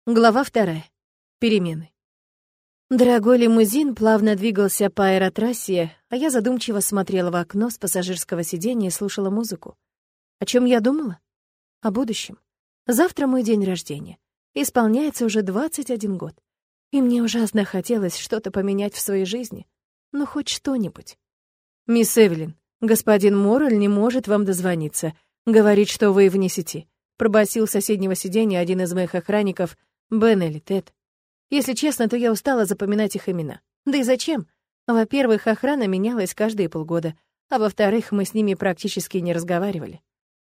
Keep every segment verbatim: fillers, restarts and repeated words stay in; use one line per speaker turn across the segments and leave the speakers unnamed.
Глава вторая. Перемены. Дорогой лимузин плавно двигался по аэротрассе, а я задумчиво смотрела в окно с пассажирского сиденья и слушала музыку. О чем я думала? О будущем. Завтра мой день рождения. Исполняется уже двадцать один год. И мне ужасно хотелось что-то поменять в своей жизни. Ну, хоть что-нибудь. «Мисс Эвелин, господин Моррель не может вам дозвониться. Говорит, что вы вне сети», — пробасил с соседнего сиденья один из моих охранников, Бен или Тед. Если честно, то я устала запоминать их имена. Да и зачем? Во-первых, охрана менялась каждые полгода, а во-вторых, мы с ними практически не разговаривали.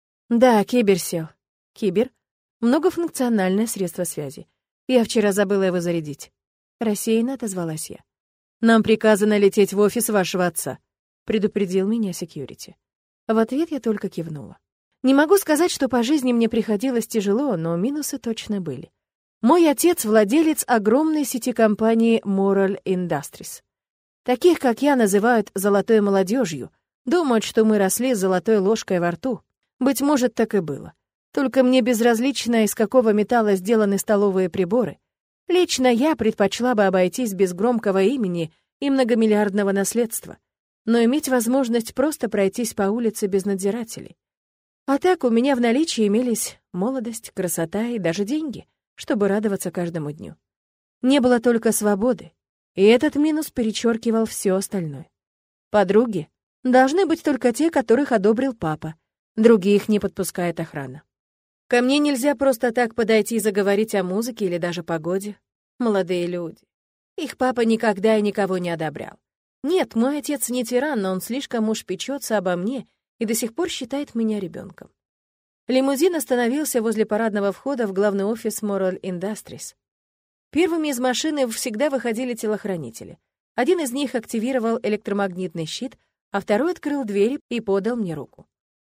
Да, Кибер сел. Кибер — многофункциональное средство связи. Я вчера забыла его зарядить. Рассеянно отозвалась я. «Нам приказано лететь в офис вашего отца», — предупредил меня секьюрити. В ответ я только кивнула. Не могу сказать, что по жизни мне приходилось тяжело, но минусы точно были. Мой отец — владелец огромной сети компании Morrell Industries. Таких, как я, называют «золотой молодежью», думают, что мы росли с золотой ложкой во рту. Быть может, так и было. Только мне безразлично, из какого металла сделаны столовые приборы. Лично я предпочла бы обойтись без громкого имени и многомиллиардного наследства, но иметь возможность просто пройтись по улице без надзирателей. А так у меня в наличии имелись молодость, красота и даже деньги, чтобы радоваться каждому дню. Не было только свободы, и этот минус перечеркивал все остальное. Подруги должны быть только те, которых одобрил папа, других не подпускает охрана. Ко мне нельзя просто так подойти и заговорить о музыке или даже погоде. Молодые люди. Их папа никогда и никого не одобрял. Нет, мой отец не тиран, но он слишком уж печется обо мне и до сих пор считает меня ребенком. Лимузин остановился возле парадного входа в главный офис Morrell Industries. Первыми из машины всегда выходили телохранители. Один из них активировал электромагнитный щит, а второй открыл дверь и подал мне руку.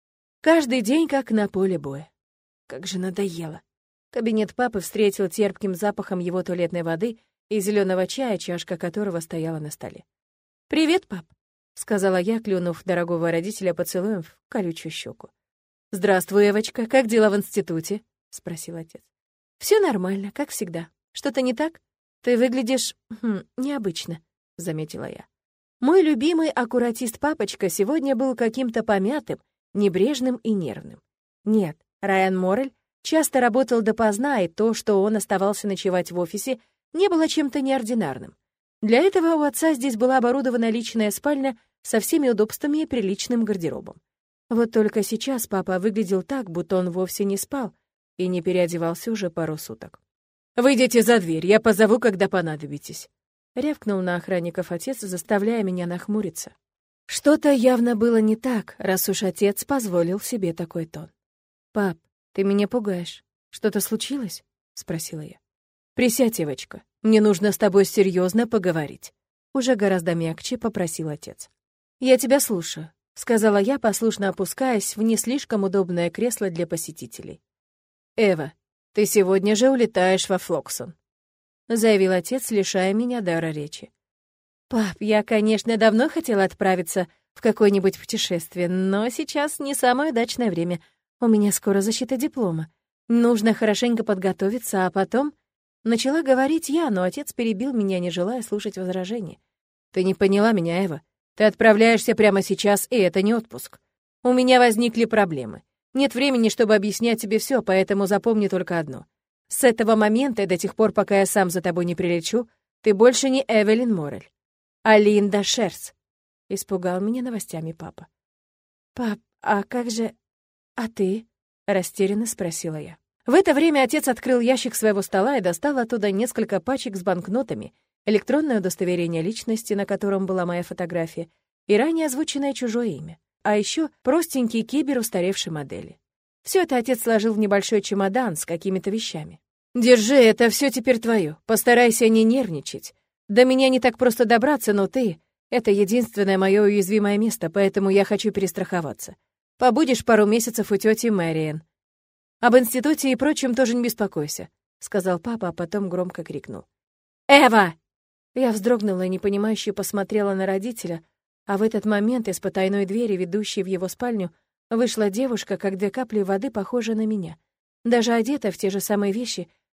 Каждый день как на поле боя. Как же надоело. Кабинет папы встретил терпким запахом его туалетной воды и зеленого чая, чашка которого стояла на столе. «Привет, пап», — сказала я, клюнув дорогого родителя поцелуем в колючую щеку. «Здравствуй, Эвочка, как дела в институте?» — спросил отец. «Все нормально, как всегда. Что-то не так? Ты выглядишь... Хм, необычно», — заметила я. Мой любимый аккуратист-папочка сегодня был каким-то помятым, небрежным и нервным. Нет, Райан Моррель часто работал допоздна, и то, что он оставался ночевать в офисе, не было чем-то неординарным. Для этого у отца здесь была оборудована личная спальня со всеми удобствами и приличным гардеробом. Вот только сейчас папа выглядел так, будто он вовсе не спал и не переодевался уже пару суток. «Выйдите за дверь, я позову, когда понадобитесь», — рявкнул на охранников отец, заставляя меня нахмуриться. Что-то явно было не так, раз уж отец позволил себе такой тон. «Пап, ты меня пугаешь. Что-то случилось?» — спросила я. «Присядь, Евочка, мне нужно с тобой серьезно поговорить», — уже гораздо мягче попросил отец. «Я тебя слушаю», — сказала я, послушно опускаясь в не слишком удобное кресло для посетителей. «Эва, ты сегодня же улетаешь во Флоксон», — заявил отец, лишая меня дара речи. «Пап, я, конечно, давно хотела отправиться в какое-нибудь путешествие, но сейчас не самое удачное время. У меня скоро защита диплома. Нужно хорошенько подготовиться, а потом...» Начала говорить я, но отец перебил меня, не желая слушать возражения. «Ты не поняла меня, Эва. Ты отправляешься прямо сейчас, и это не отпуск. У меня возникли проблемы. Нет времени, чтобы объяснять тебе все, поэтому запомни только одно. С этого момента и до тех пор, пока я сам за тобой не прилечу, ты больше не Эвелин Моррель, а Линда Шерс», — испугал меня новостями папа. «Пап, а как же... А ты?» — растерянно спросила я. В это время отец открыл ящик своего стола и достал оттуда несколько пачек с банкнотами, электронное удостоверение личности, на котором была моя фотография, и ранее озвученное чужое имя. А еще простенький кибер устаревшей модели. Все это отец сложил в небольшой чемодан с какими-то вещами. «Держи, это все теперь твое. Постарайся не нервничать. До меня не так просто добраться, но ты — это единственное мое уязвимое место, поэтому я хочу перестраховаться. Побудешь пару месяцев у тети Мэриэн. Об институте и прочем тоже не беспокойся», — сказал папа, а потом громко крикнул. «Эва!» Я вздрогнула и непонимающе посмотрела на родителя, а в этот момент из потайной двери, ведущей в его спальню, вышла девушка, как две капли воды, похожая на меня. Даже одета в те же самые вещи,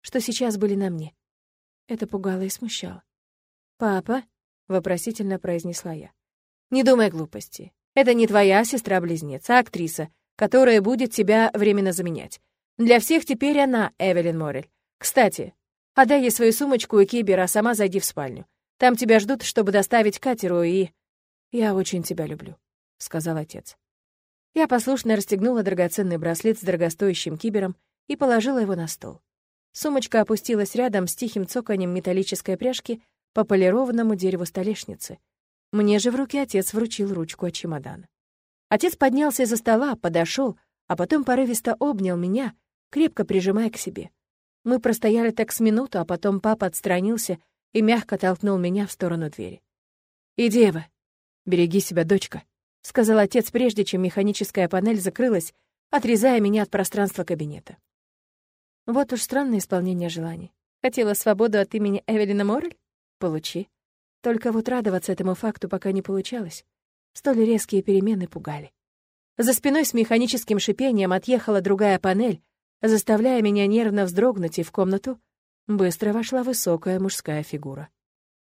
что сейчас были на мне. Это пугало и смущало. «Папа?» — вопросительно произнесла я. «Не думай глупости. Это не твоя сестра-близнец, а актриса, которая будет тебя временно заменять. Для всех теперь она Эвелин Моррель. Кстати, отдай ей свою сумочку и кибер, а сама зайди в спальню. Там тебя ждут, чтобы доставить к катеру, и... Я очень тебя люблю», — сказал отец. Я послушно расстегнула драгоценный браслет с дорогостоящим кибером и положила его на стол. Сумочка опустилась рядом с тихим цоканьем металлической пряжки по полированному дереву столешницы. Мне же в руки отец вручил ручку от чемодана. Отец поднялся из-за стола, подошел, а потом порывисто обнял меня, крепко прижимая к себе. Мы простояли так с минуту, а потом папа отстранился и мягко толкнул меня в сторону двери. «Иди, Эва. Береги себя, дочка», — сказал отец, прежде чем механическая панель закрылась, отрезая меня от пространства кабинета. Вот уж странное исполнение желаний. Хотела свободу от имени Эвелина Моррель? Получи. Только вот радоваться этому факту пока не получалось. Столь резкие перемены пугали. За спиной с механическим шипением отъехала другая панель, заставляя меня нервно вздрогнуть, и в комнату быстро вошла высокая мужская фигура.